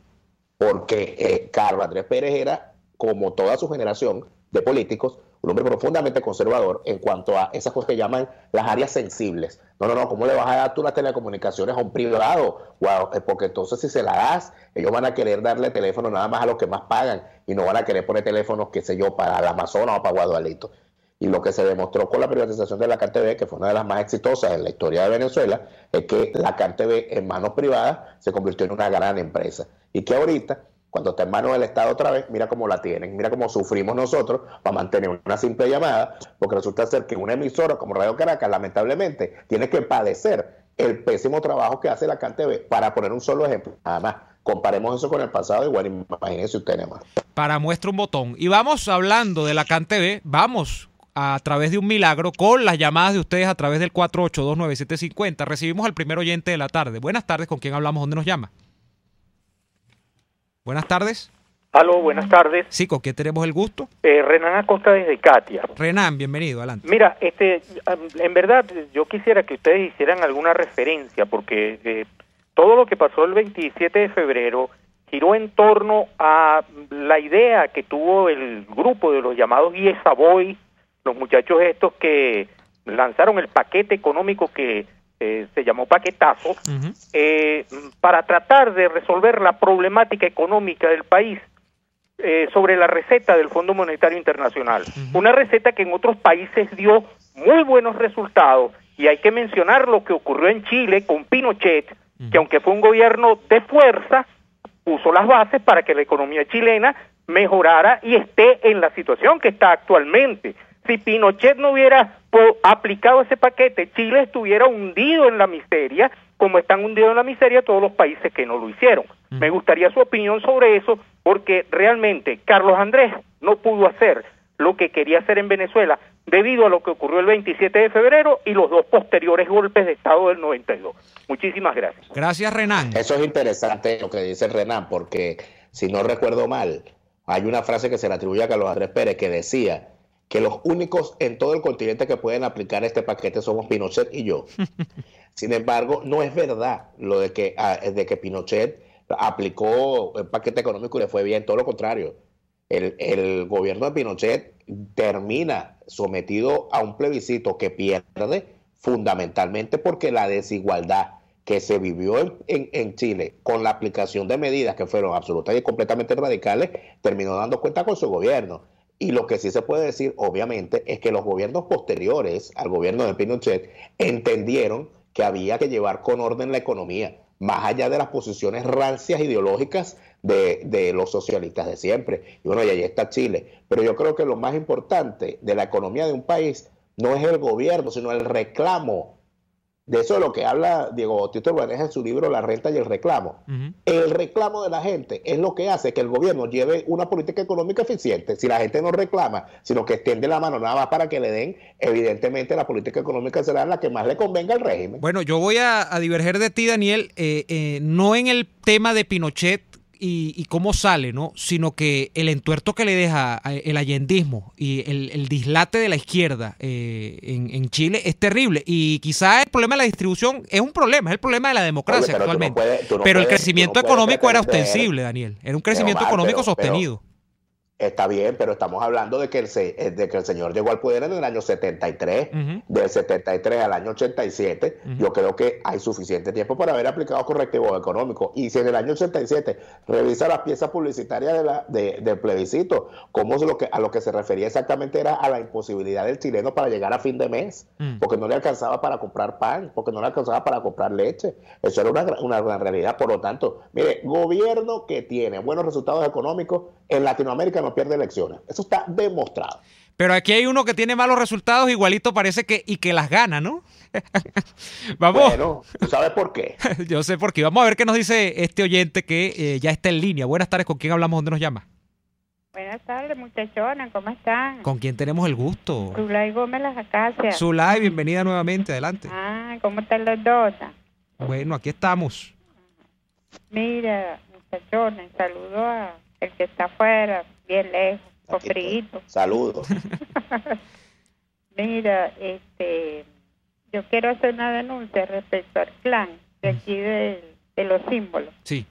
porque Carlos Andrés Pérez era, como toda su generación de políticos, un hombre profundamente conservador en cuanto a esas cosas que llaman las áreas sensibles. No, ¿cómo le vas a dar tú las telecomunicaciones a un privado? Wow, porque entonces si se la das, ellos van a querer darle teléfono nada más a los que más pagan y no van a querer poner teléfonos, qué sé yo, para el Amazonas o para Guadualito. Y lo que se demostró con la privatización de la CanTV, que fue una de las más exitosas en la historia de Venezuela, es que la CanTV en manos privadas se convirtió en una gran empresa. Y que ahorita, cuando está en manos del Estado otra vez, mira cómo la tienen, mira cómo sufrimos nosotros para mantener una simple llamada, porque resulta ser que una emisora como Radio Caracas, lamentablemente, tiene que padecer el pésimo trabajo que hace la CanTV. Para poner un solo ejemplo, nada más, comparemos eso con el pasado, igual imagínense usted, nada más. Para muestra un botón. Y vamos hablando de la CanTV, vamos a través de un milagro con las llamadas de ustedes a través del 4829750. Recibimos al primer oyente de la tarde. Buenas tardes, ¿con quién hablamos? ¿Dónde nos llama? Buenas tardes. Aló, buenas tardes. Sí, ¿con quién tenemos el gusto? Renan Acosta desde Katia. Renan, bienvenido, adelante. Mira, en verdad yo quisiera que ustedes hicieran alguna referencia, porque todo lo que pasó el 27 de febrero giró en torno a la idea que tuvo el grupo de los llamados IESA Boys, los muchachos estos que lanzaron el paquete económico que se llamó paquetazo, para tratar de resolver la problemática económica del país sobre la receta del Fondo Monetario Internacional. Una receta que en otros países dio muy buenos resultados, y hay que mencionar lo que ocurrió en Chile con Pinochet, que aunque fue un gobierno de fuerza, puso las bases para que la economía chilena mejorara y esté en la situación que está actualmente. Si Pinochet no hubiera aplicado ese paquete, Chile estuviera hundido en la miseria, como están hundidos en la miseria todos los países que no lo hicieron. Me gustaría su opinión sobre eso, porque realmente Carlos Andrés no pudo hacer lo que quería hacer en Venezuela debido a lo que ocurrió el 27 de febrero y los dos posteriores golpes de Estado del 92. Muchísimas gracias. Gracias, Renan. Eso es interesante lo que dice Renan, porque si no recuerdo mal, hay una frase que se le atribuye a Carlos Andrés Pérez que decía que los únicos en todo el continente que pueden aplicar este paquete somos Pinochet y yo. Sin embargo, no es verdad lo de que Pinochet aplicó el paquete económico y le fue bien, todo lo contrario. El gobierno de Pinochet termina sometido a un plebiscito que pierde fundamentalmente porque la desigualdad que se vivió en Chile con la aplicación de medidas que fueron absolutamente y completamente radicales, terminó dando cuenta con su gobierno. Y lo que sí se puede decir, obviamente, es que los gobiernos posteriores al gobierno de Pinochet entendieron que había que llevar con orden la economía, más allá de las posiciones rancias ideológicas de los socialistas de siempre. Y bueno, y ahí está Chile. Pero yo creo que lo más importante de la economía de un país no es el gobierno, sino el reclamo. De eso es lo que habla Diego Bautista Urbaneja en su libro La renta y el reclamo. El reclamo de la gente es lo que hace que el gobierno lleve una política económica eficiente. Si la gente no reclama, sino que extiende la mano nada más para que le den, evidentemente la política económica será la que más le convenga al régimen. Bueno, yo voy a diverger de ti, Daniel, no en el tema de Pinochet y cómo sale, ¿no? Sino que el entuerto que le deja el allendismo y el dislate de la izquierda en Chile es terrible. Y quizá el problema de la distribución es un problema, es el problema de la democracia actualmente. Pero el crecimiento económico era ostensible, Daniel. Era un crecimiento económico sostenido. Está bien, pero estamos hablando de que el señor llegó al poder en el año 73, del 73 al año 87. Yo creo que hay suficiente tiempo para haber aplicado correctivos económicos. Y si en el año 87 revisa las piezas publicitarias del plebiscito, a lo que se refería exactamente era a la imposibilidad del chileno para llegar a fin de mes, porque no le alcanzaba para comprar pan, porque no le alcanzaba para comprar leche. Eso era una realidad. Por lo tanto, mire, gobierno que tiene buenos resultados económicos en Latinoamérica no pierde elecciones. Eso está demostrado. Pero aquí hay uno que tiene malos resultados, igualito parece que las gana, ¿no? Vamos. Bueno, ¿tú sabes por qué? Yo sé por qué. Vamos a ver qué nos dice este oyente que ya está en línea. Buenas tardes, ¿con quién hablamos? ¿Dónde nos llama? Buenas tardes, muchachonas, ¿cómo están? ¿Con quién tenemos el gusto? Zulay Gómez Las Acacias. Zulay, bienvenida nuevamente, adelante. ¿Cómo están los dos? Bueno, aquí estamos. Mira, muchachones, saludo a el que está afuera, bien lejos, con frío. Saludos. Mira, yo quiero hacer una denuncia respecto al clan de aquí de los símbolos. Sí.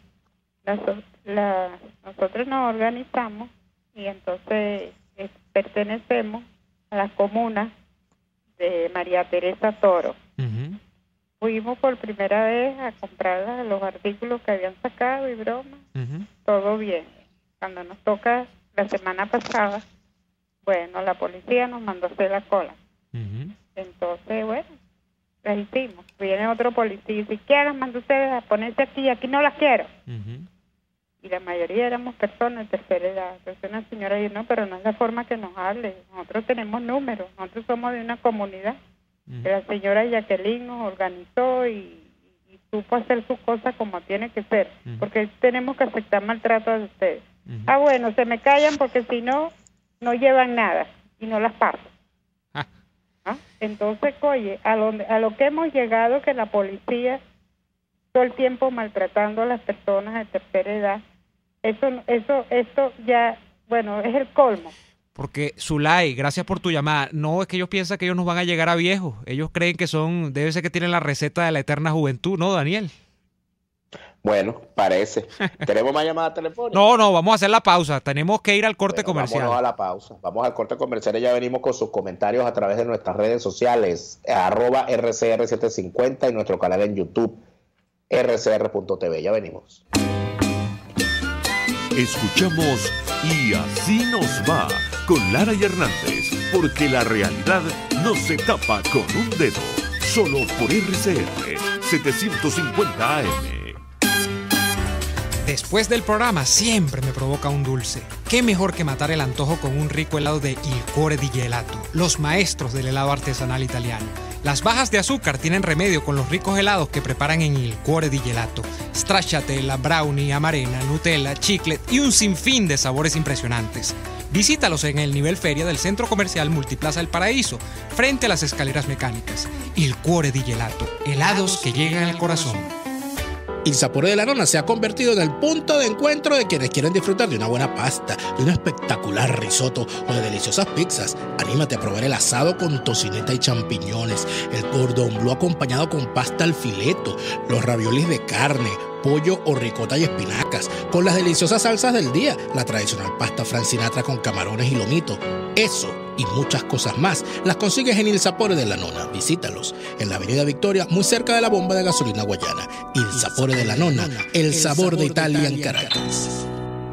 Nosotros nos organizamos y entonces pertenecemos a la comuna de María Teresa Toro. Fuimos por primera vez a comprar los artículos que habían sacado y broma. Todo bien. Cuando nos toca la semana pasada, bueno, la policía nos mandó a hacer la cola. Entonces, bueno, las hicimos. Viene otro policía y dice, ¿qué las mandó ustedes a ponerse aquí no las quiero? Y la mayoría éramos personas de tercera edad. Entonces una señora dice, no, pero no es la forma que nos hable. Nosotros tenemos números, nosotros somos de una comunidad. La señora Jacqueline nos organizó y supo hacer sus cosas como tiene que ser, porque tenemos que aceptar maltrato de ustedes. Bueno, se me callan porque si no, no llevan nada y no las paso. Entonces, oye, a lo que hemos llegado, que la policía todo el tiempo maltratando a las personas de tercera edad, esto ya, bueno, es el colmo. Porque, Zulay, gracias por tu llamada. No, es que ellos piensan que ellos nos van a llegar a viejos. Ellos creen que debe ser que tienen la receta de la eterna juventud, ¿no, Daniel? Bueno, parece. ¿Tenemos más llamadas telefónicas? No, vamos a hacer la pausa. Tenemos que ir al corte comercial. Vámonos a la pausa. Vamos al corte comercial y ya venimos con sus comentarios a través de nuestras redes sociales, @RCR750 y nuestro canal en YouTube, rcr.tv. Ya venimos. Escuchamos Y Así Nos Va con Lara y Hernández, porque la realidad no se tapa con un dedo. Solo por RCR 750 AM. Después del programa siempre me provoca un dulce. ¿Qué mejor que matar el antojo con un rico helado de Il Cuore di Gelato, los maestros del helado artesanal italiano? Las bajas de azúcar tienen remedio con los ricos helados que preparan en Il Cuore di Gelato. Stracciatella, brownie, amarena, Nutella, chiclet y un sinfín de sabores impresionantes. Visítalos en el nivel feria del Centro Comercial Multiplaza El Paraíso, frente a las escaleras mecánicas. Il Cuore di Gelato, helados que llegan al corazón. Il Sapore de la Nonna se ha convertido en el punto de encuentro de quienes quieren disfrutar de una buena pasta, de un espectacular risotto o de deliciosas pizzas. Anímate a probar el asado con tocineta y champiñones, el cordon bleu acompañado con pasta al fileto, los raviolis de carne, pollo o ricota y espinacas, con las deliciosas salsas del día, la tradicional pasta francinatra con camarones y lomito. Eso y muchas cosas más las consigues en Il Sapore de la Nonna. Visítalos en la Avenida Victoria, muy cerca de la bomba de gasolina Guayana. Il Sapore de la Nonna, el sabor de Italia en Caracas.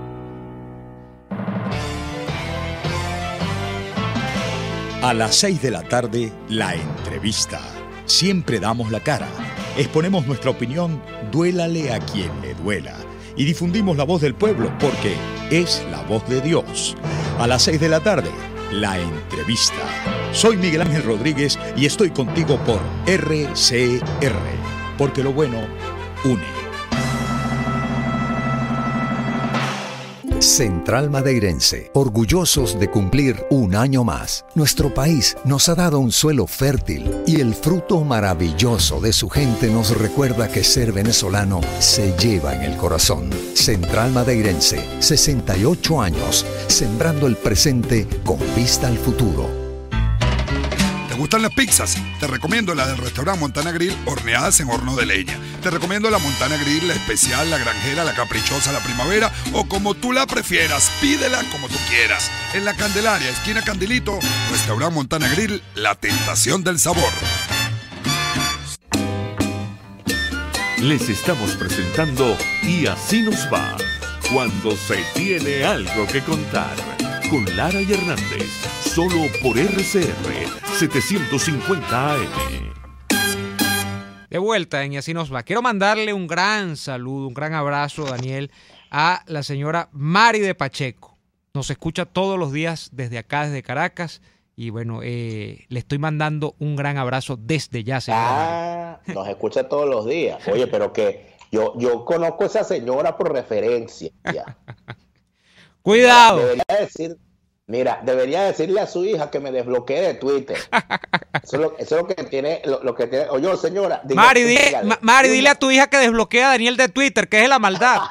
A las 6 de la tarde, la entrevista. Siempre damos la cara. Exponemos nuestra opinión, duélale a quien le duela. Y difundimos la voz del pueblo, porque es la voz de Dios. A las 6 de la tarde, la entrevista. Soy Miguel Ángel Rodríguez y estoy contigo por RCR, porque lo bueno une. Central Madeirense, orgullosos de cumplir un año más. Nuestro país nos ha dado un suelo fértil y el fruto maravilloso de su gente nos recuerda que ser venezolano se lleva en el corazón. Central Madeirense, 68 años, sembrando el presente con vista al futuro. ¿Te gustan las pizzas? Te recomiendo la del restaurante Montana Grill, horneadas en horno de leña. Te recomiendo la Montana Grill, la especial, la granjera, la caprichosa, la primavera o como tú la prefieras. Pídela como tú quieras. En la Candelaria, esquina Candilito, restaurante Montana Grill, la tentación del sabor. Les estamos presentando Y así nos va, cuando se tiene algo que contar, con Lara y Hernández, solo por RCR 750 AM. De vuelta en Y así nos va. Quiero mandarle un gran saludo, un gran abrazo, Daniel, a la señora Mari de Pacheco. Nos escucha todos los días desde acá, desde Caracas. Y bueno, le estoy mandando un gran abrazo desde ya, señora. Nos escucha todos los días. Oye, pero que yo conozco a esa señora por referencia. Cuidado. Debería decirle a su hija que me desbloquee de Twitter. Eso es lo que tiene. Oye, señora. Mari, dile a tu hija que desbloquee a Daniel de Twitter, que es la maldad.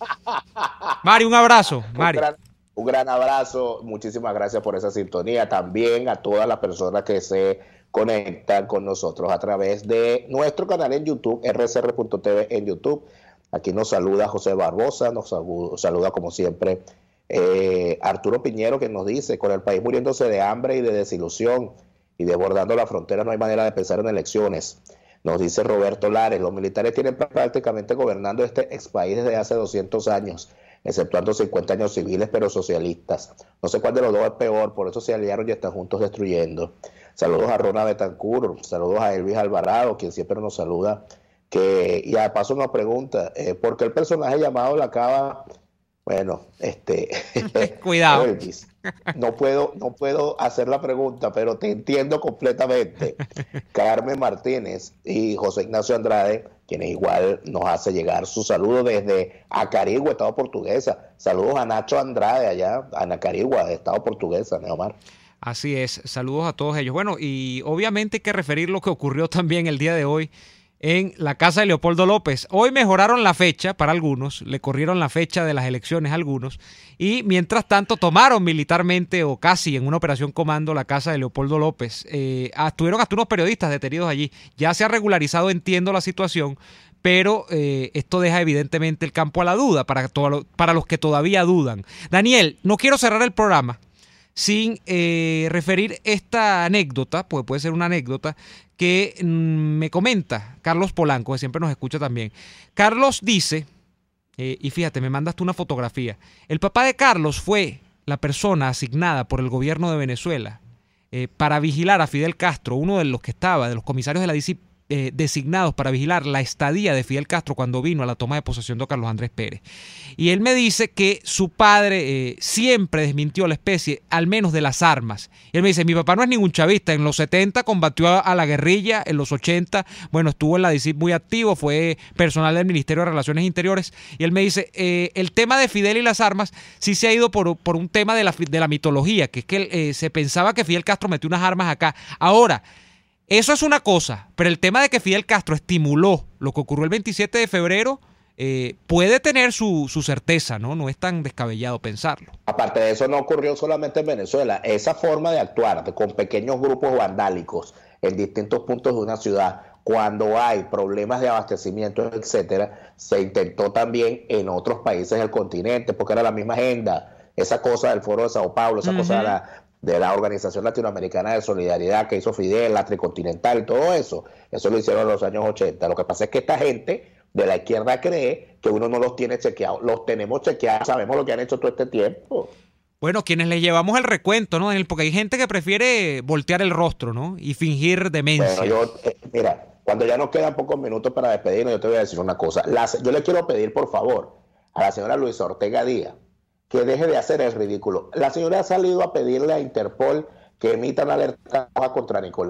Mari, un abrazo. Mari. Un gran abrazo, muchísimas gracias por esa sintonía. También a todas las personas que se conectan con nosotros a través de nuestro canal en YouTube, rcr.tv en YouTube. Aquí nos saluda José Barbosa, nos saluda como siempre Arturo Piñero, que nos dice: con el país muriéndose de hambre y de desilusión y desbordando la frontera, no hay manera de pensar en elecciones. Nos dice Roberto Lares: los militares tienen prácticamente gobernando este ex país desde hace 200 años. Exceptuando 50 años civiles, pero socialistas. No sé cuál de los dos es peor, por eso se aliaron y están juntos destruyendo. Saludos a Rona Betancur, saludos a Elvis Alvarado, quien siempre nos saluda, y a paso nos pregunta, ¿por qué el personaje llamado La Cava? Bueno, cuidado. Elvis, no puedo hacer la pregunta, pero te entiendo completamente. Carmen Martínez y José Ignacio Andrade, quienes igual nos hace llegar su saludo desde Acarigua, Estado Portuguesa. Saludos a Nacho Andrade allá, a Acarigua, Estado Portuguesa, Neomar. Así es, saludos a todos ellos. Bueno, y obviamente hay que referir lo que ocurrió también el día de hoy en la casa de Leopoldo López. Hoy mejoraron la fecha para algunos, le corrieron la fecha de las elecciones a algunos, y mientras tanto tomaron militarmente o casi en una operación comando la casa de Leopoldo López. Estuvieron hasta unos periodistas detenidos allí. Ya se ha regularizado, entiendo la situación, pero esto deja evidentemente el campo a la duda para los que todavía dudan. Daniel, no quiero cerrar el programa sin referir esta anécdota, pues puede ser una anécdota, que me comenta Carlos Polanco, que siempre nos escucha también. Carlos dice, y fíjate, me mandaste una fotografía. El papá de Carlos fue la persona asignada por el gobierno de Venezuela para vigilar a Fidel Castro, uno de los que estaba, de los comisarios de la DICI designados para vigilar la estadía de Fidel Castro cuando vino a la toma de posesión de Carlos Andrés Pérez. Y él me dice que su padre siempre desmintió la especie, al menos de las armas. Y él me dice, mi papá no es ningún chavista, en los 70 combatió a la guerrilla, en los 80, bueno, estuvo en la DICIP muy activo, fue personal del Ministerio de Relaciones Interiores, y él me dice, el tema de Fidel y las armas sí se ha ido por un tema de la mitología, que es que se pensaba que Fidel Castro metió unas armas acá. Ahora, eso es una cosa, pero el tema de que Fidel Castro estimuló lo que ocurrió el 27 de febrero puede tener su certeza, ¿no? No es tan descabellado pensarlo. Aparte de eso, no ocurrió solamente en Venezuela. Esa forma de actuar con pequeños grupos vandálicos en distintos puntos de una ciudad, cuando hay problemas de abastecimiento, etcétera, se intentó también en otros países del continente, porque era la misma agenda. Esa cosa del Foro de Sao Paulo, esa cosa de la Organización Latinoamericana de Solidaridad que hizo Fidel, la Tricontinental y todo eso lo hicieron en los años 80. Lo que pasa es que esta gente de la izquierda cree que uno no los tiene chequeados. Los tenemos chequeados, sabemos lo que han hecho todo este tiempo. Bueno, quienes les llevamos el recuento, ¿no, Daniel? Porque hay gente que prefiere voltear el rostro, ¿no? Y fingir demencia. Bueno, mira, cuando ya nos quedan pocos minutos para despedirnos, yo te voy a decir una cosa. Yo le quiero pedir, por favor, a la señora Luisa Ortega Díaz, que deje de hacer el ridículo. La señora ha salido a pedirle a Interpol que emitan alerta contra Nicolás.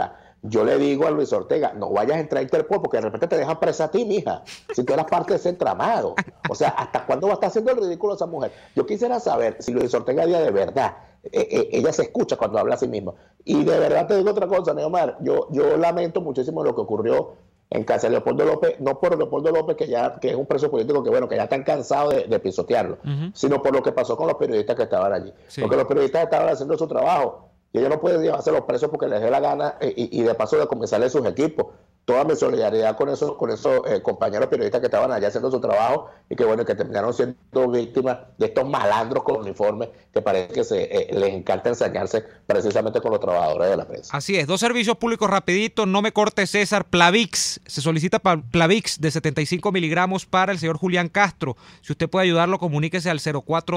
yo le digo a Luis Ortega, no vayas a entrar a Interpol porque de repente te dejan presa a ti, mija, si tú eras parte de ese entramado. O sea, ¿hasta cuándo va a estar haciendo el ridículo esa mujer? Yo quisiera saber si Luis Ortega de verdad, ella se escucha cuando habla a sí misma. Y de verdad te digo otra cosa, Neomar, yo lamento muchísimo lo que ocurrió en casa de Leopoldo López, no por Leopoldo López, que es un preso político que bueno, que ya están cansados de pisotearlo, sino por lo que pasó con los periodistas que estaban allí. Sí. Porque los periodistas estaban haciendo su trabajo y ellos no pueden llevarse los presos porque les dé la gana y de paso de comenzarle sus equipos. Toda mi solidaridad con esos compañeros periodistas que estaban allá haciendo su trabajo y que bueno, que terminaron siendo víctimas de estos malandros con uniformes que parece que les encanta ensañarse precisamente con los trabajadores de la prensa. Así es, 2 servicios públicos rapidito, no me corte César, Plavix, se solicita Plavix de 75 miligramos para el señor Julián Castro. Si usted puede ayudarlo, comuníquese al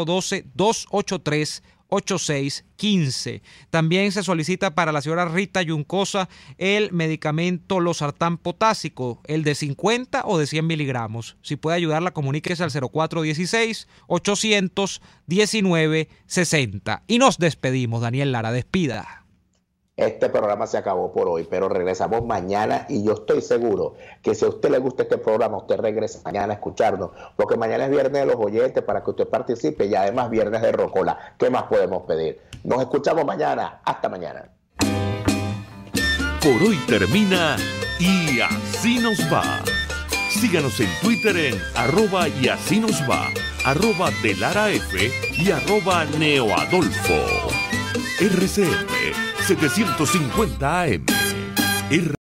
0412-283-8615. También se solicita para la señora Rita Yuncosa el medicamento losartán potásico, el de 50 o de 100 miligramos. Si puede ayudarla, comuníquese al 0416-819-60. Y nos despedimos. Daniel Lara, despida. Este programa se acabó por hoy, pero regresamos mañana y yo estoy seguro que si a usted le gusta este programa, usted regresa mañana a escucharnos, porque mañana es viernes de los oyentes para que usted participe y además viernes de Rocola. ¿Qué más podemos pedir? Nos escuchamos mañana. Hasta mañana. Por hoy termina Y Así Nos Va. Síganos en Twitter en @y así nos va, @delaraf y @neoadolfo. RCM 750 AM.